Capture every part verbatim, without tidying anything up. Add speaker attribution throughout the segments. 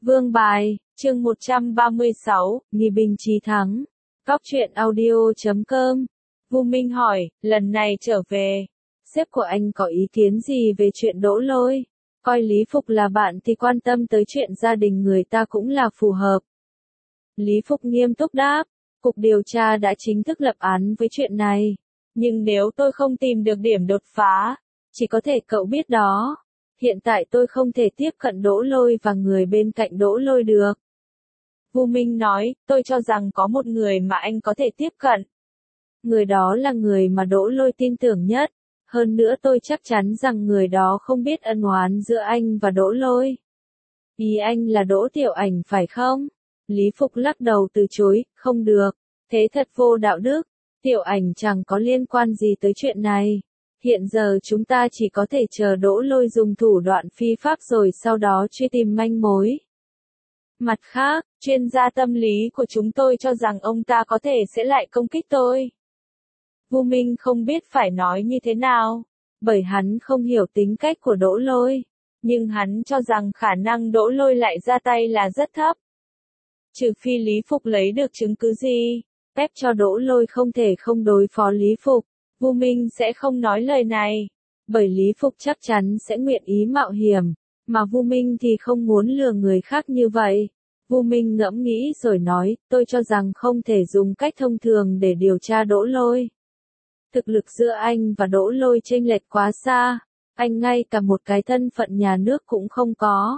Speaker 1: Vương bài, chương một trăm ba mươi sáu, Nghi binh chí thắng. Góc truyện audio chấm com. Vu Minh hỏi, lần này trở về, sếp của anh có ý kiến gì về chuyện Đỗ Lôi? Coi Lý Phục là bạn thì quan tâm tới chuyện gia đình người ta cũng là phù hợp. Lý Phục nghiêm túc đáp, cục điều tra đã chính thức lập án với chuyện này. Nhưng nếu tôi không tìm được điểm đột phá, chỉ có thể cậu biết đó. Hiện tại tôi không thể tiếp cận Đỗ Lôi và người bên cạnh Đỗ Lôi được. Vu Minh nói, tôi cho rằng có một người mà anh có thể tiếp cận. Người đó là người mà Đỗ Lôi tin tưởng nhất. Hơn nữa tôi chắc chắn rằng người đó không biết ân oán giữa anh và Đỗ Lôi. Ý anh là Đỗ Tiểu Ảnh phải không? Lý Phục lắc đầu từ chối, không được. Thế thật vô đạo đức. Tiểu Ảnh chẳng có liên quan gì tới chuyện này. Hiện giờ chúng ta chỉ có thể chờ Đỗ Lôi dùng thủ đoạn phi pháp rồi sau đó truy tìm manh mối. Mặt khác, chuyên gia tâm lý của chúng tôi cho rằng ông ta có thể sẽ lại công kích tôi. Vu Minh không biết phải nói như thế nào, bởi hắn không hiểu tính cách của Đỗ Lôi, nhưng hắn cho rằng khả năng Đỗ Lôi lại ra tay là rất thấp. Trừ phi Lý Phục lấy được chứng cứ gì, phép cho Đỗ Lôi không thể không đối phó Lý Phục, Vu Minh sẽ không nói lời này, bởi Lý Phục chắc chắn sẽ nguyện ý mạo hiểm, mà Vu Minh thì không muốn lừa người khác như vậy. Vu Minh ngẫm nghĩ rồi nói, tôi cho rằng không thể dùng cách thông thường để điều tra Đỗ Lôi. Thực lực giữa anh và Đỗ Lôi chênh lệch quá xa, anh ngay cả một cái thân phận nhà nước cũng không có.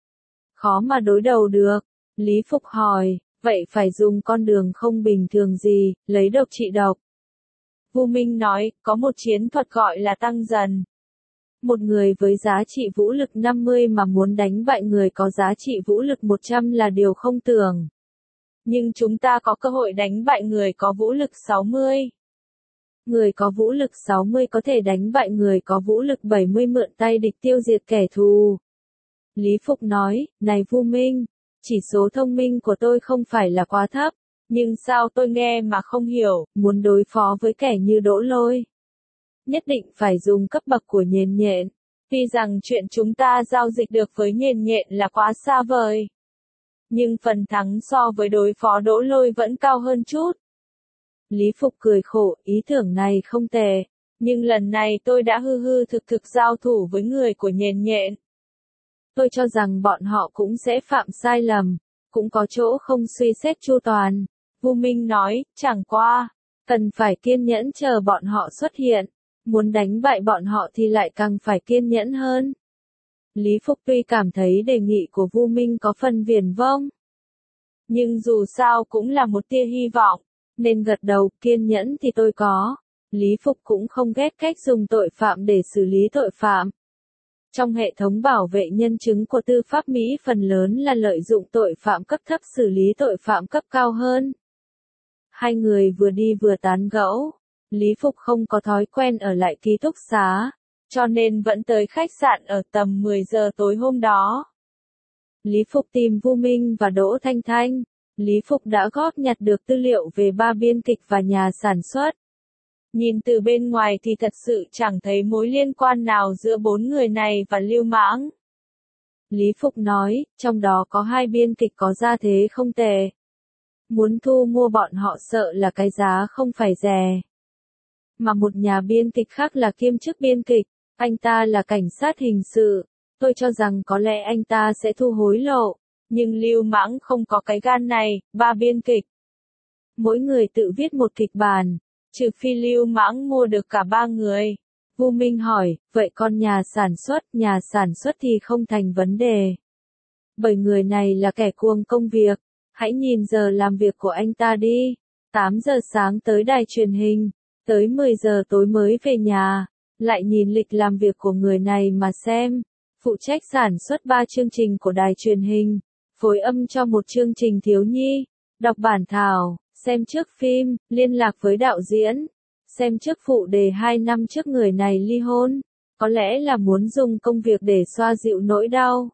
Speaker 1: Khó mà đối đầu được, Lý Phục hỏi, vậy phải dùng con đường không bình thường gì, lấy độc trị độc. Vu Minh nói, có một chiến thuật gọi là tăng dần. Một người với giá trị vũ lực năm mươi mà muốn đánh bại người có giá trị vũ lực một trăm là điều không tưởng. Nhưng chúng ta có cơ hội đánh bại người có vũ lực sáu mươi. Người có vũ lực sáu mươi có thể đánh bại người có vũ lực bảy mươi mượn tay địch tiêu diệt kẻ thù. Lý Phục nói, này Vu Minh, chỉ số thông minh của tôi không phải là quá thấp, nhưng sao tôi nghe mà không hiểu, muốn đối phó với kẻ như Đỗ Lôi. Nhất định phải dùng cấp bậc của Nhện Nhện, tuy rằng chuyện chúng ta giao dịch được với Nhện Nhện là quá xa vời. Nhưng phần thắng so với đối phó Đỗ Lôi vẫn cao hơn chút. Lý Phục cười khổ, ý tưởng này không tệ, nhưng lần này tôi đã hư hư thực thực giao thủ với người của Nhện Nhện. Tôi cho rằng bọn họ cũng sẽ phạm sai lầm, cũng có chỗ không suy xét chu toàn. Vu Minh nói, chẳng qua, cần phải kiên nhẫn chờ bọn họ xuất hiện, muốn đánh bại bọn họ thì lại càng phải kiên nhẫn hơn. Lý Phục tuy cảm thấy đề nghị của Vu Minh có phần viển vông, nhưng dù sao cũng là một tia hy vọng, nên gật đầu, kiên nhẫn thì tôi có. Lý Phục cũng không ghét cách dùng tội phạm để xử lý tội phạm. Trong hệ thống bảo vệ nhân chứng của tư pháp Mỹ phần lớn là lợi dụng tội phạm cấp thấp xử lý tội phạm cấp cao hơn. Hai người vừa đi vừa tán gẫu. Lý Phục không có thói quen ở lại ký túc xá, cho nên vẫn tới khách sạn ở tầm mười giờ tối hôm đó. Lý Phục tìm Vu Minh và Đỗ Thanh Thanh. Lý Phục đã góp nhặt được tư liệu về ba biên kịch và nhà sản xuất. Nhìn từ bên ngoài thì thật sự chẳng thấy mối liên quan nào giữa bốn người này và Lưu Mãng. Lý Phục nói, trong đó có hai biên kịch có gia thế không tệ. Muốn thu mua bọn họ sợ là cái giá không phải rẻ. Mà một nhà biên kịch khác là kiêm chức biên kịch, anh ta là cảnh sát hình sự. Tôi cho rằng có lẽ anh ta sẽ thu hối lộ. Nhưng Lưu Mãng không có cái gan này, ba biên kịch. Mỗi người tự viết một kịch bản, trừ phi Lưu Mãng mua được cả ba người. Vu Minh hỏi, vậy con nhà sản xuất, nhà sản xuất thì không thành vấn đề. Bởi người này là kẻ cuồng công việc, hãy nhìn giờ làm việc của anh ta đi. tám giờ sáng tới đài truyền hình, tới mười giờ tối mới về nhà, lại nhìn lịch làm việc của người này mà xem. Phụ trách sản xuất ba chương trình của đài truyền hình. Phối âm cho một chương trình thiếu nhi, đọc bản thảo, xem trước phim, liên lạc với đạo diễn, xem trước phụ đề hai năm trước người này ly hôn, có lẽ là muốn dùng công việc để xoa dịu nỗi đau.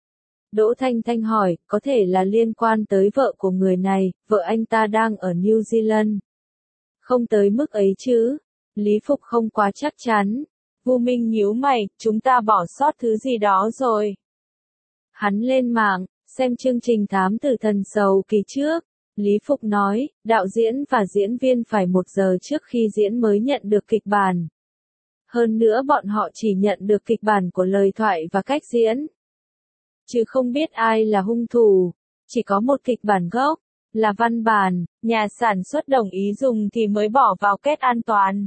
Speaker 1: Đỗ Thanh Thanh hỏi, có thể là liên quan tới vợ của người này, vợ anh ta đang ở New Zealand. Không tới mức ấy chứ, Lý Phục không quá chắc chắn. Vu Minh nhíu mày, chúng ta bỏ sót thứ gì đó rồi. Hắn lên mạng, Xem chương trình Thám Tử Thần Sầu kỳ trước, Lý Phục nói, đạo diễn và diễn viên phải một giờ trước khi diễn mới nhận được kịch bản. Hơn nữa bọn họ chỉ nhận được kịch bản của lời thoại và cách diễn. Chứ không biết ai là hung thủ, chỉ có một kịch bản gốc, là văn bản, nhà sản xuất đồng ý dùng thì mới bỏ vào kết an toàn.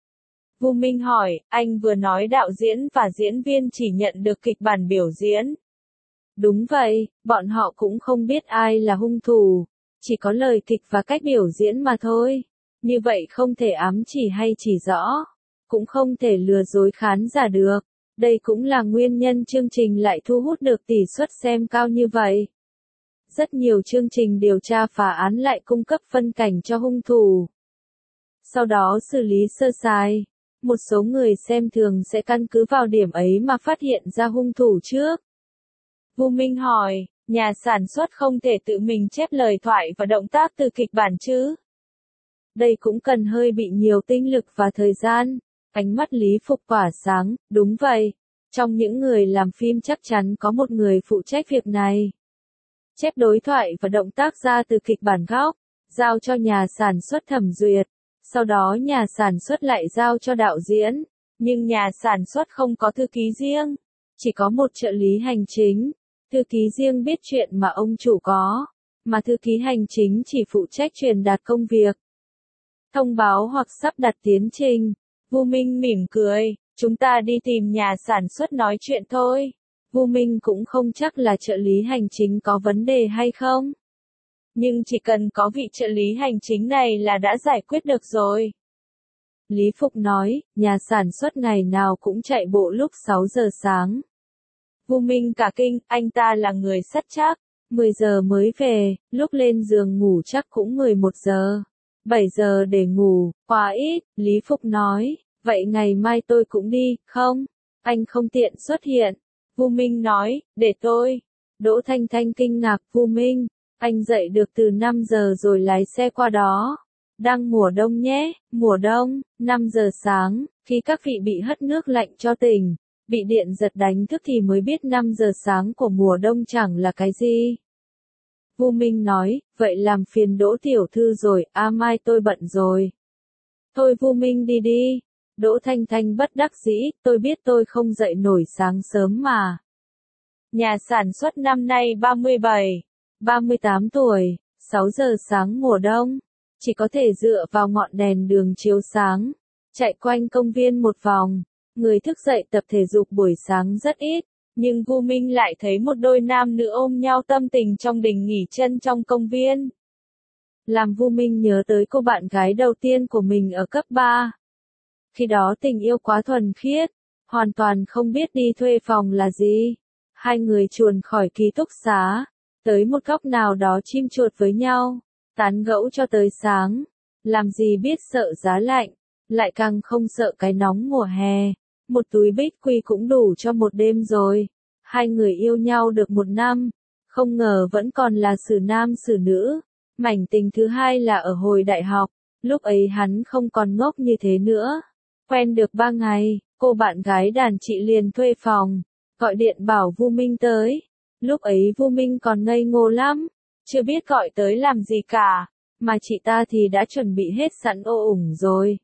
Speaker 1: Vu Minh hỏi, anh vừa nói đạo diễn và diễn viên chỉ nhận được kịch bản biểu diễn. Đúng vậy, bọn họ cũng không biết ai là hung thủ, chỉ có lời kịch và cách biểu diễn mà thôi. Như vậy không thể ám chỉ hay chỉ rõ, cũng không thể lừa dối khán giả được. Đây cũng là nguyên nhân chương trình lại thu hút được tỷ suất xem cao như vậy. Rất nhiều chương trình điều tra phá án lại cung cấp phân cảnh cho hung thủ, sau đó xử lý sơ sài. Một số người xem thường sẽ căn cứ vào điểm ấy mà phát hiện ra hung thủ trước. Vu Minh hỏi, nhà sản xuất không thể tự mình chép lời thoại và động tác từ kịch bản chứ? Đây cũng cần hơi bị nhiều tinh lực và thời gian. Ánh mắt Lý Phục tỏa sáng, đúng vậy. Trong những người làm phim chắc chắn có một người phụ trách việc này. Chép đối thoại và động tác ra từ kịch bản gốc, giao cho nhà sản xuất thẩm duyệt. Sau đó nhà sản xuất lại giao cho đạo diễn. Nhưng nhà sản xuất không có thư ký riêng, chỉ có một trợ lý hành chính. Thư ký riêng biết chuyện mà ông chủ có, mà thư ký hành chính chỉ phụ trách truyền đạt công việc, thông báo hoặc sắp đặt tiến trình. Vu Minh mỉm cười, chúng ta đi tìm nhà sản xuất nói chuyện thôi. Vu Minh cũng không chắc là trợ lý hành chính có vấn đề hay không. Nhưng chỉ cần có vị trợ lý hành chính này là đã giải quyết được rồi. Lý Phục nói, nhà sản xuất ngày nào cũng chạy bộ lúc sáu giờ sáng. Vu Minh cả kinh, anh ta là người sắt chắc, mười giờ mới về, lúc lên giường ngủ chắc cũng mười một giờ. bảy giờ để ngủ, quá ít, Lý Phục nói, vậy ngày mai tôi cũng đi, không? Anh không tiện xuất hiện. Vu Minh nói, để tôi. Đỗ Thanh Thanh kinh ngạc, Vu Minh, anh dậy được từ năm giờ rồi lái xe qua đó. Đang mùa đông nhé, mùa đông, năm giờ sáng, khi các vị bị hất nước lạnh cho tỉnh, bị điện giật đánh thức thì mới biết năm giờ sáng của mùa đông chẳng là cái gì. Vu Minh nói, vậy làm phiền Đỗ tiểu thư rồi, à mai tôi bận rồi. Thôi Vu Minh đi đi. Đỗ Thanh Thanh bất đắc dĩ, tôi biết tôi không dậy nổi sáng sớm mà. Nhà sản xuất năm nay ba mươi bảy, ba mươi tám tuổi, sáu giờ sáng mùa đông, chỉ có thể dựa vào ngọn đèn đường chiếu sáng, chạy quanh công viên một vòng. Người thức dậy tập thể dục buổi sáng rất ít, nhưng Vu Minh lại thấy một đôi nam nữ ôm nhau tâm tình trong đình nghỉ chân trong công viên. Làm Vu Minh nhớ tới cô bạn gái đầu tiên của mình ở cấp ba. Khi đó tình yêu quá thuần khiết, hoàn toàn không biết đi thuê phòng là gì. Hai người chuồn khỏi ký túc xá, tới một góc nào đó chim chuột với nhau, tán gẫu cho tới sáng. Làm gì biết sợ giá lạnh, lại càng không sợ cái nóng mùa hè. Một túi bích quy cũng đủ cho một đêm rồi. Hai người yêu nhau được một năm, không ngờ vẫn còn là xử nam xử nữ. Mảnh tình thứ hai là ở hồi đại học, lúc ấy hắn không còn ngốc như thế nữa. Quen được ba ngày, cô bạn gái đàn chị liền thuê phòng, gọi điện bảo Vu Minh tới. Lúc ấy Vu Minh còn ngây ngô lắm, chưa biết gọi tới làm gì cả, mà chị ta thì đã chuẩn bị hết sẵn ô ủng rồi.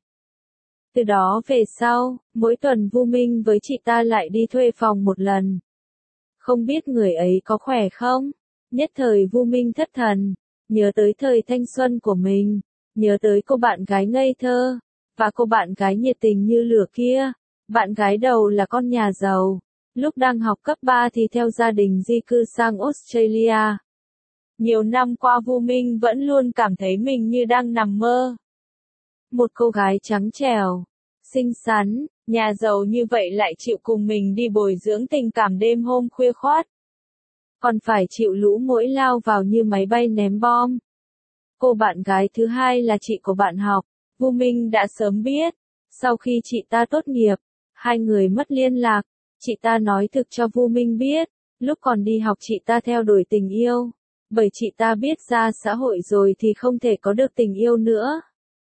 Speaker 1: Từ đó về sau, mỗi tuần Vu Minh với chị ta lại đi thuê phòng một lần. Không biết người ấy có khỏe không? Nhất thời Vu Minh thất thần, nhớ tới thời thanh xuân của mình, nhớ tới cô bạn gái ngây thơ, và cô bạn gái nhiệt tình như lửa kia. Bạn gái đầu là con nhà giàu, lúc đang học cấp ba thì theo gia đình di cư sang Australia. Nhiều năm qua Vu Minh vẫn luôn cảm thấy mình như đang nằm mơ. Một cô gái trắng trẻo, xinh xắn, nhà giàu như vậy lại chịu cùng mình đi bồi dưỡng tình cảm đêm hôm khuya khoắt. Còn phải chịu lũ muỗi lao vào như máy bay ném bom. Cô bạn gái thứ hai là chị của bạn học, Vu Minh đã sớm biết. Sau khi chị ta tốt nghiệp, hai người mất liên lạc. Chị ta nói thực cho Vu Minh biết, lúc còn đi học chị ta theo đuổi tình yêu. Bởi chị ta biết ra xã hội rồi thì không thể có được tình yêu nữa.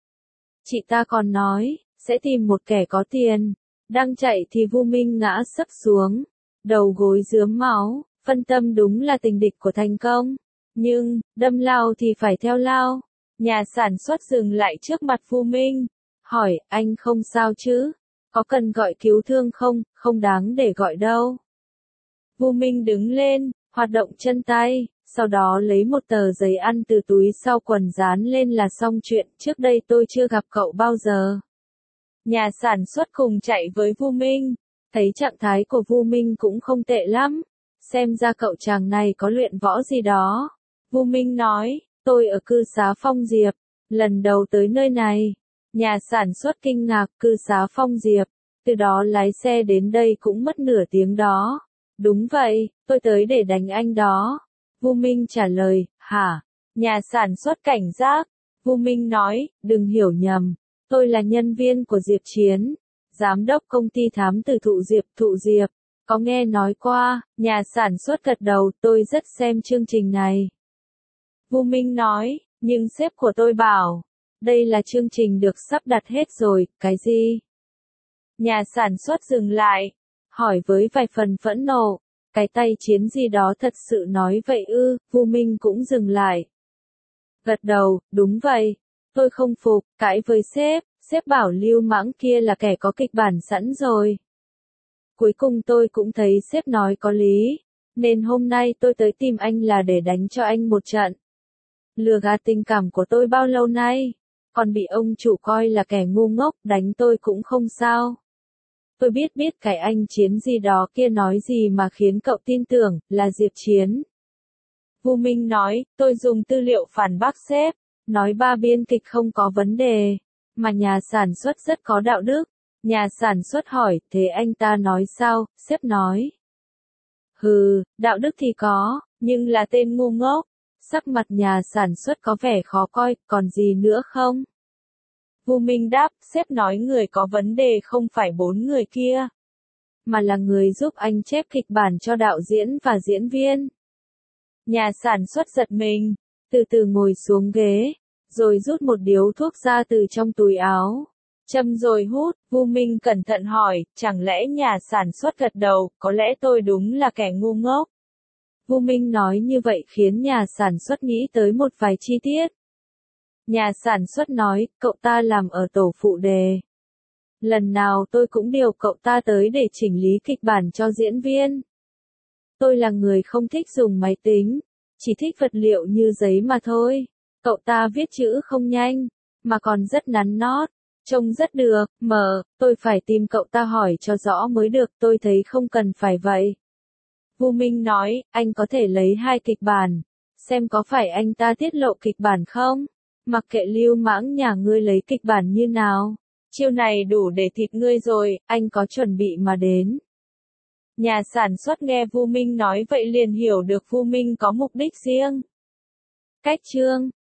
Speaker 1: Chị ta còn nói, sẽ tìm một kẻ có tiền. Đang chạy thì Vu Minh ngã sấp xuống, đầu gối rướm máu, Phân tâm đúng là tình địch của thành công. Nhưng, đâm lao thì phải theo lao. Nhà sản xuất dừng lại trước mặt Vu Minh. Hỏi, anh không sao chứ? Có cần gọi cứu thương không? Không đáng để gọi đâu. Vu Minh đứng lên, hoạt động chân tay, sau đó lấy một tờ giấy ăn từ túi sau quần dán lên là xong chuyện. Trước đây tôi chưa gặp cậu bao giờ. Nhà sản xuất cùng chạy với Vu Minh. Thấy trạng thái của Vu Minh cũng không tệ lắm. Xem ra cậu chàng này có luyện võ gì đó. Vu Minh nói, tôi ở cư xá Phong Diệp. Lần đầu tới nơi này. Nhà sản xuất kinh ngạc, cư xá Phong Diệp. Từ đó lái xe đến đây cũng mất nửa tiếng đó. Đúng vậy, tôi tới để đánh anh đó. Vu Minh trả lời, hả? Nhà sản xuất cảnh giác. Vu Minh nói, đừng hiểu nhầm. Tôi là nhân viên của Diệp Chiến. Giám đốc công ty thám tử Thụ Diệp, Thụ Diệp. Có nghe nói qua, nhà sản xuất gật đầu, tôi rất xem chương trình này. Vu Minh nói, nhưng sếp của tôi bảo, đây là chương trình được sắp đặt hết rồi, cái gì? Nhà sản xuất dừng lại, hỏi với vài phần phẫn nộ, cái tay chiến gì đó thật sự nói vậy ư? Vu Minh cũng dừng lại. Gật đầu, đúng vậy, tôi không phục, cãi với sếp, sếp bảo Lưu Mãng kia là kẻ có kịch bản sẵn rồi. Cuối cùng tôi cũng thấy sếp nói có lý, nên hôm nay tôi tới tìm anh là để đánh cho anh một trận. Lừa gạt tình cảm của tôi bao lâu nay, còn bị ông chủ coi là kẻ ngu ngốc, đánh tôi cũng không sao. Tôi biết biết cái anh Chiến gì đó kia nói gì mà khiến cậu tin tưởng, là Diệp Chiến. Vu Minh nói, tôi dùng tư liệu phản bác sếp, nói ba biên kịch không có vấn đề, mà nhà sản xuất rất có đạo đức. Nhà sản xuất hỏi, thế anh ta nói sao? Sếp nói. Hừ, đạo đức thì có, nhưng là tên ngu ngốc. Sắc mặt nhà sản xuất có vẻ khó coi, còn gì nữa không? Vu Minh đáp, sếp nói người có vấn đề không phải bốn người kia, mà là người giúp anh chép kịch bản cho đạo diễn và diễn viên. Nhà sản xuất giật mình, từ từ ngồi xuống ghế, rồi rút một điếu thuốc ra từ trong túi áo. Châm rồi hút, Vu Minh cẩn thận hỏi, chẳng lẽ nhà sản xuất gật đầu, có lẽ tôi đúng là kẻ ngu ngốc. Vu Minh nói như vậy khiến nhà sản xuất nghĩ tới một vài chi tiết. Nhà sản xuất nói, cậu ta làm ở tổ phụ đề. Lần nào tôi cũng điều cậu ta tới để chỉnh lý kịch bản cho diễn viên. Tôi là người không thích dùng máy tính, chỉ thích vật liệu như giấy mà thôi. Cậu ta viết chữ không nhanh, mà còn rất nắn nót, trông rất được, mờ, tôi phải tìm cậu ta hỏi cho rõ mới được, tôi thấy không cần phải vậy. Vu Minh nói, anh có thể lấy hai kịch bản, xem có phải anh ta tiết lộ kịch bản không? Mặc kệ Lưu Mãng nhà ngươi lấy kịch bản như nào, chiêu này đủ để thịt ngươi rồi, anh có chuẩn bị mà đến. Nhà sản xuất nghe Vu Minh nói vậy liền hiểu được Vu Minh có mục đích riêng. Cách chương